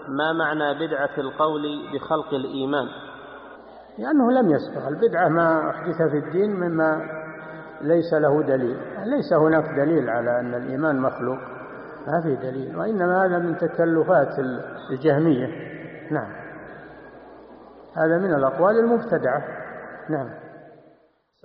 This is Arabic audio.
ما معنى بدعة القول بخلق الإيمان؟ لأنه لم يسبق. البدعة ما أحدث في الدين مما ليس له دليل، ليس هناك دليل على أن الإيمان مخلوق، ما في دليل، وإنما هذا من تكلفات الجهمية. نعم، هذا من الأقوال المبتدعة. نعم.